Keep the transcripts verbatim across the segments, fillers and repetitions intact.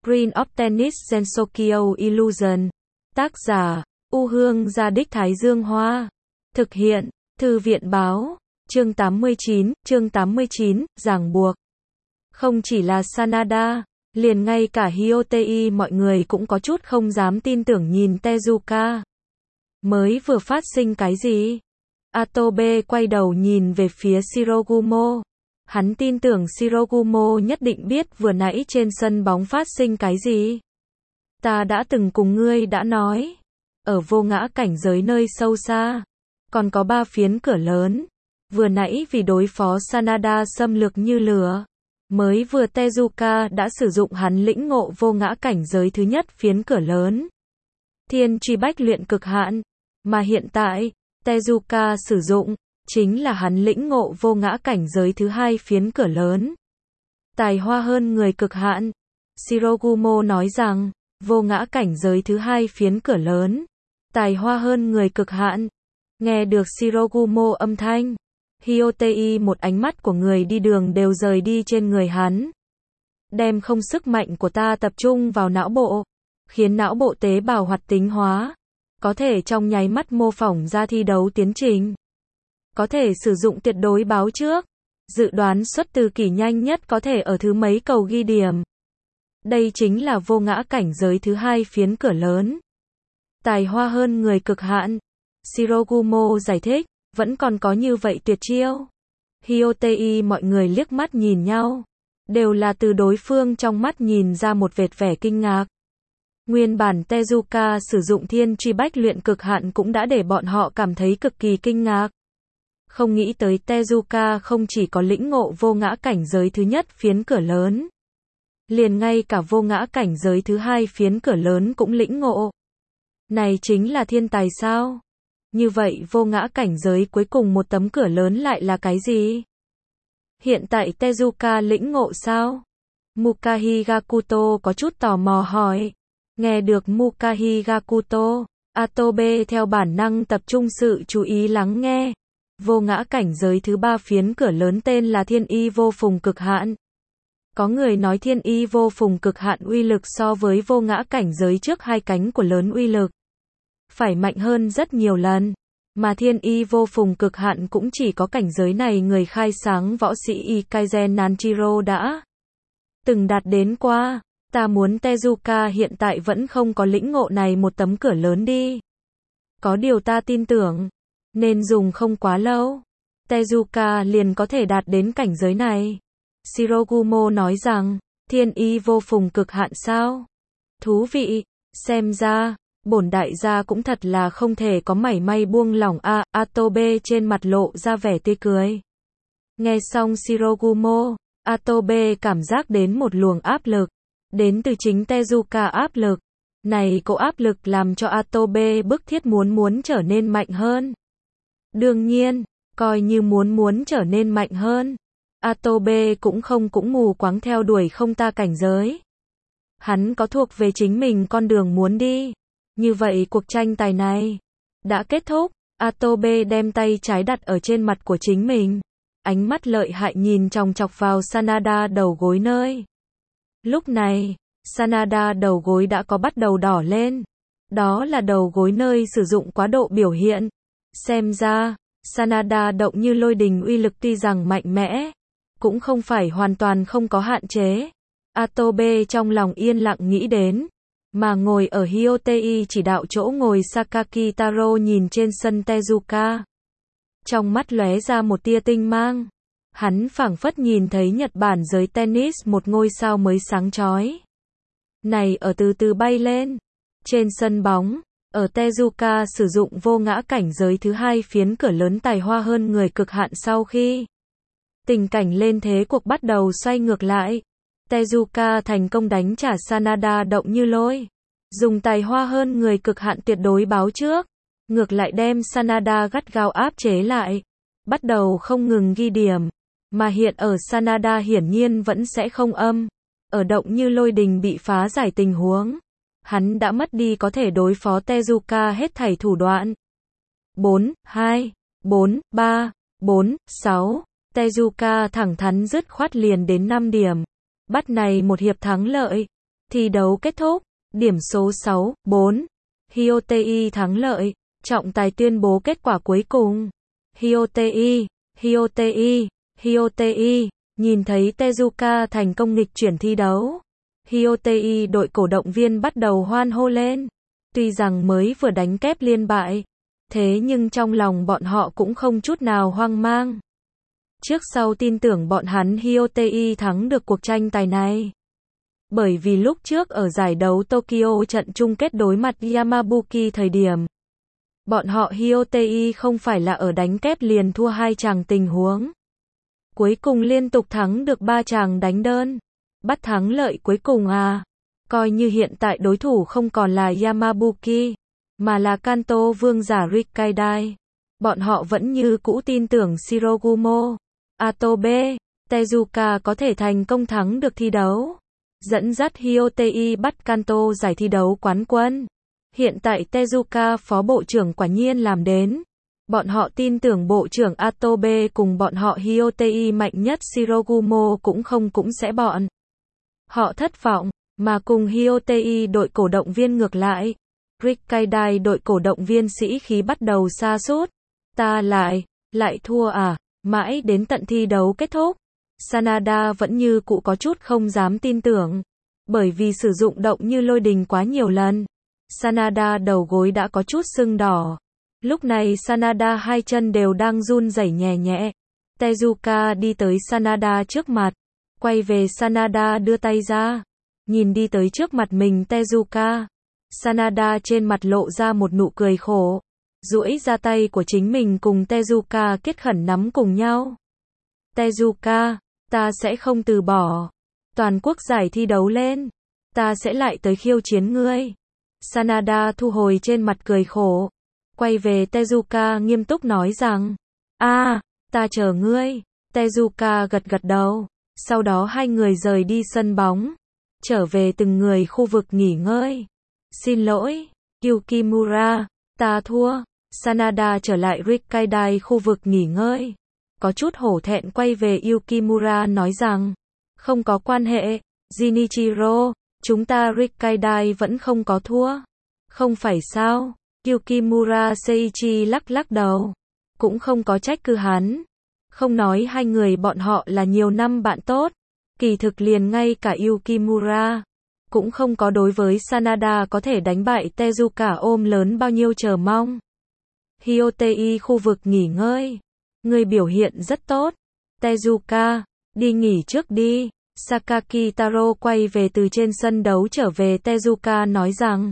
Screen of Tennis Gensokyo Illusion. Tác giả, U Hương Gia Đích Thái Dương Hoa. Thực hiện, Thư viện Báo. Chương tám mươi chín, chương tám mươi chín, ràng buộc. Không chỉ là Sanada, liền ngay cả Hyotei mọi người cũng có chút không dám tin tưởng nhìn Tezuka. Mới vừa phát sinh cái gì? Atobe quay đầu nhìn về phía Shirogumo. Hắn tin tưởng Shirogumo nhất định biết vừa nãy trên sân bóng phát sinh cái gì. Ta đã từng cùng ngươi đã nói, ở vô ngã cảnh giới nơi sâu xa, còn có ba phiến cửa lớn. Vừa nãy vì đối phó Sanada xâm lược như lửa, mới vừa Tezuka đã sử dụng hắn lĩnh ngộ vô ngã cảnh giới thứ nhất phiến cửa lớn. Thiên truy bách luyện cực hạn, mà hiện tại, Tezuka sử dụng, chính là hắn lĩnh ngộ vô ngã cảnh giới thứ hai phiến cửa lớn. Tài hoa hơn người cực hạn. Shirogumo nói rằng, vô ngã cảnh giới thứ hai phiến cửa lớn. Tài hoa hơn người cực hạn. Nghe được Shirogumo âm thanh, Hyotei một ánh mắt của người đi đường đều rời đi trên người hắn. Đem không sức mạnh của ta tập trung vào não bộ, khiến não bộ tế bào hoạt tính hóa, có thể trong nháy mắt mô phỏng ra thi đấu tiến trình. Có thể sử dụng tuyệt đối báo trước, dự đoán xuất từ kỷ nhanh nhất có thể ở thứ mấy cầu ghi điểm. Đây chính là vô ngã cảnh giới thứ hai phiến cửa lớn. Tài hoa hơn người cực hạn. Shirogumo giải thích, vẫn còn có như vậy tuyệt chiêu. Hyotei mọi người liếc mắt nhìn nhau, đều là từ đối phương trong mắt nhìn ra một vệt vẻ kinh ngạc. Nguyên bản Tezuka sử dụng thiên truy bách luyện cực hạn cũng đã để bọn họ cảm thấy cực kỳ kinh ngạc. Không nghĩ tới Tezuka không chỉ có lĩnh ngộ vô ngã cảnh giới thứ nhất phiến cửa lớn, liền ngay cả vô ngã cảnh giới thứ hai phiến cửa lớn cũng lĩnh ngộ. Này chính là thiên tài sao? Như vậy vô ngã cảnh giới cuối cùng một tấm cửa lớn lại là cái gì? Hiện tại Tezuka lĩnh ngộ sao? Mukahi Gakuto có chút tò mò hỏi. Nghe được Mukahi Gakuto, Atobe theo bản năng tập trung sự chú ý lắng nghe. Vô ngã cảnh giới thứ ba phiến cửa lớn tên là Thiên Y Vô Phùng Cực Hạn. Có người nói Thiên Y Vô Phùng Cực Hạn uy lực so với vô ngã cảnh giới trước hai cánh của lớn uy lực phải mạnh hơn rất nhiều lần, mà Thiên Y Vô Phùng Cực Hạn cũng chỉ có cảnh giới này người khai sáng võ sĩ Ikaizen Nanjiro đã từng đạt đến qua. Ta muốn Tezuka hiện tại vẫn không có lĩnh ngộ này một tấm cửa lớn đi. Có điều ta tin tưởng, nên dùng không quá lâu, Tezuka liền có thể đạt đến cảnh giới này. Shirogumo nói rằng, Thiên Y Vô Phùng Cực Hạn sao? Thú vị, xem ra, bổn đại gia cũng thật là không thể có mảy may buông lỏng a. À, Atobe trên mặt lộ ra vẻ tươi cười. Nghe xong Shirogumo, Atobe cảm giác đến một luồng áp lực, đến từ chính Tezuka áp lực. Này cỗ áp lực làm cho Atobe bức thiết muốn muốn trở nên mạnh hơn. Đương nhiên, coi như muốn muốn trở nên mạnh hơn, Atobe cũng không cũng mù quáng theo đuổi không ta cảnh giới. Hắn có thuộc về chính mình con đường muốn đi. Như vậy cuộc tranh tài này đã kết thúc. Atobe đem tay trái đặt ở trên mặt của chính mình, ánh mắt lợi hại nhìn chòng chọc vào Sanada đầu gối nơi. Lúc này, Sanada đầu gối đã có bắt đầu đỏ lên. Đó là đầu gối nơi sử dụng quá độ biểu hiện. Xem ra, Sanada động như lôi đình uy lực tuy rằng mạnh mẽ, cũng không phải hoàn toàn không có hạn chế. Atobe trong lòng yên lặng nghĩ đến, mà ngồi ở Hyotei chỉ đạo chỗ ngồi Sakaki Taro nhìn trên sân Tezuka. Trong mắt lóe ra một tia tinh mang. Hắn phảng phất nhìn thấy Nhật Bản giới tennis một ngôi sao mới sáng chói. Này ở từ từ bay lên. Trên sân bóng, ở Tezuka sử dụng vô ngã cảnh giới thứ hai phiến cửa lớn tài hoa hơn người cực hạn sau khi tình cảnh lên thế cuộc bắt đầu xoay ngược lại. Tezuka thành công đánh trả Sanada động như lôi. Dùng tài hoa hơn người cực hạn tuyệt đối báo trước. Ngược lại đem Sanada gắt gao áp chế lại. Bắt đầu không ngừng ghi điểm. Mà hiện ở Sanada hiển nhiên vẫn sẽ không âm. Ở động như lôi đình bị phá giải tình huống, hắn đã mất đi có thể đối phó Tezuka hết thảy thủ đoạn. bốn, hai, bốn, ba, bốn, sáu. Tezuka thẳng thắn dứt khoát liền đến năm điểm. Bắt này một hiệp thắng lợi. Thi đấu kết thúc, điểm số sáu bốn. Hyotei thắng lợi, trọng tài tuyên bố kết quả cuối cùng. Hyotei, Hyotei, Hyotei, nhìn thấy Tezuka thành công nghịch chuyển thi đấu. Hyotei đội cổ động viên bắt đầu hoan hô lên. Tuy rằng mới vừa đánh kép liên bại, thế nhưng trong lòng bọn họ cũng không chút nào hoang mang. Trước sau tin tưởng bọn hắn Hyotei thắng được cuộc tranh tài này. Bởi vì lúc trước ở giải đấu Tokyo trận chung kết đối mặt Yamabuki thời điểm, bọn họ Hyotei không phải là ở đánh kép liền thua hai chàng tình huống. Cuối cùng liên tục thắng được ba chàng đánh đơn. Bắt thắng lợi cuối cùng à. Coi như hiện tại đối thủ không còn là Yamabuki, mà là Kanto vương giả Rikkaidai. Bọn họ vẫn như cũ tin tưởng Shirogumo, Atobe, Tezuka có thể thành công thắng được thi đấu. Dẫn dắt Hyotei bắt Kanto giải thi đấu quán quân. Hiện tại Tezuka phó bộ trưởng quả nhiên làm đến. Bọn họ tin tưởng bộ trưởng Atobe cùng bọn họ Hyotei mạnh nhất Shirogumo cũng không cũng sẽ bọn. Họ thất vọng, mà cùng Hyotei đội cổ động viên ngược lại. Rikkaidai đội cổ động viên sĩ khí bắt đầu sa sút. Ta lại, lại thua à, mãi đến tận thi đấu kết thúc. Sanada vẫn như cũ có chút không dám tin tưởng. Bởi vì sử dụng động như lôi đình quá nhiều lần. Sanada đầu gối đã có chút sưng đỏ. Lúc này Sanada hai chân đều đang run rẩy nhẹ nhẹ. Tezuka đi tới Sanada trước mặt. Quay về Sanada đưa tay ra. Nhìn đi tới trước mặt mình Tezuka. Sanada trên mặt lộ ra một nụ cười khổ. Duỗi ra tay của chính mình cùng Tezuka kết khẩn nắm cùng nhau. Tezuka, ta sẽ không từ bỏ. Toàn quốc giải thi đấu lên. Ta sẽ lại tới khiêu chiến ngươi. Sanada thu hồi trên mặt cười khổ. Quay về Tezuka nghiêm túc nói rằng. a à, ta chờ ngươi. Tezuka gật gật đầu. Sau đó hai người rời đi sân bóng. Trở về từng người khu vực nghỉ ngơi. Xin lỗi, Yukimura, ta thua. Sanada trở lại Rikkaidai khu vực nghỉ ngơi. Có chút hổ thẹn quay về Yukimura nói rằng. Không có quan hệ, Jinichiro, chúng ta Rikkaidai vẫn không có thua. Không phải sao? Yukimura Seiichi lắc lắc đầu. Cũng không có trách cứ hắn. Không nói hai người bọn họ là nhiều năm bạn tốt. Kỳ thực liền ngay cả Yukimura cũng không có đối với Sanada có thể đánh bại Tezuka ôm lớn bao nhiêu chờ mong. Hyotei khu vực nghỉ ngơi. Người biểu hiện rất tốt. Tezuka, đi nghỉ trước đi. Sakaki Taro quay về từ trên sân đấu trở về Tezuka nói rằng.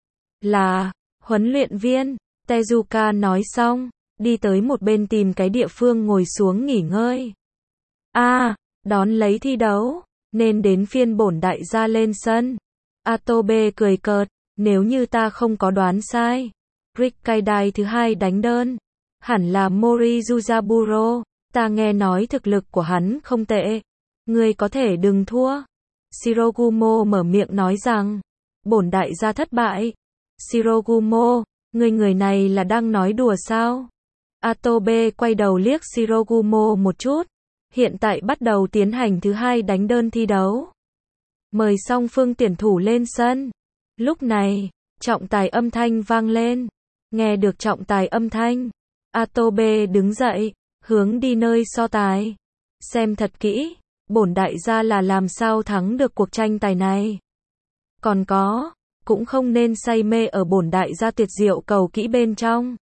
Là, huấn luyện viên. Tezuka nói xong, đi tới một bên tìm cái địa phương ngồi xuống nghỉ ngơi. a à, đón lấy thi đấu, nên đến phiên bổn đại gia lên sân. Atobe cười cợt, nếu như ta không có đoán sai. Rikkaidai thứ hai đánh đơn. Hẳn là Mori Yuzaburo, ta nghe nói thực lực của hắn không tệ. Ngươi có thể đừng thua. Shirogumo mở miệng nói rằng, bổn đại gia thất bại. Shirogumo, ngươi người này là đang nói đùa sao? Atobe quay đầu liếc Shirogumo một chút. Hiện tại bắt đầu tiến hành thứ hai đánh đơn thi đấu. Mời song phương tuyển thủ lên sân. Lúc này, trọng tài âm thanh vang lên. Nghe được trọng tài âm thanh, Atobe đứng dậy, hướng đi nơi so tài. Xem thật kỹ, bổn đại gia là làm sao thắng được cuộc tranh tài này. Còn có, cũng không nên say mê ở bổn đại gia tuyệt diệu cầu kỹ bên trong.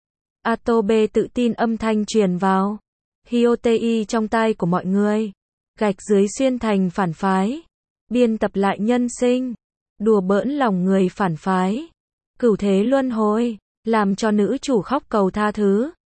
Atobe tự tin âm thanh truyền vào. Hyotei trong tai của mọi người. Gạch dưới xuyên thành phản phái. Biên tập lại nhân sinh. Đùa bỡn lòng người phản phái. Cửu thế luân hồi. Làm cho nữ chủ khóc cầu tha thứ.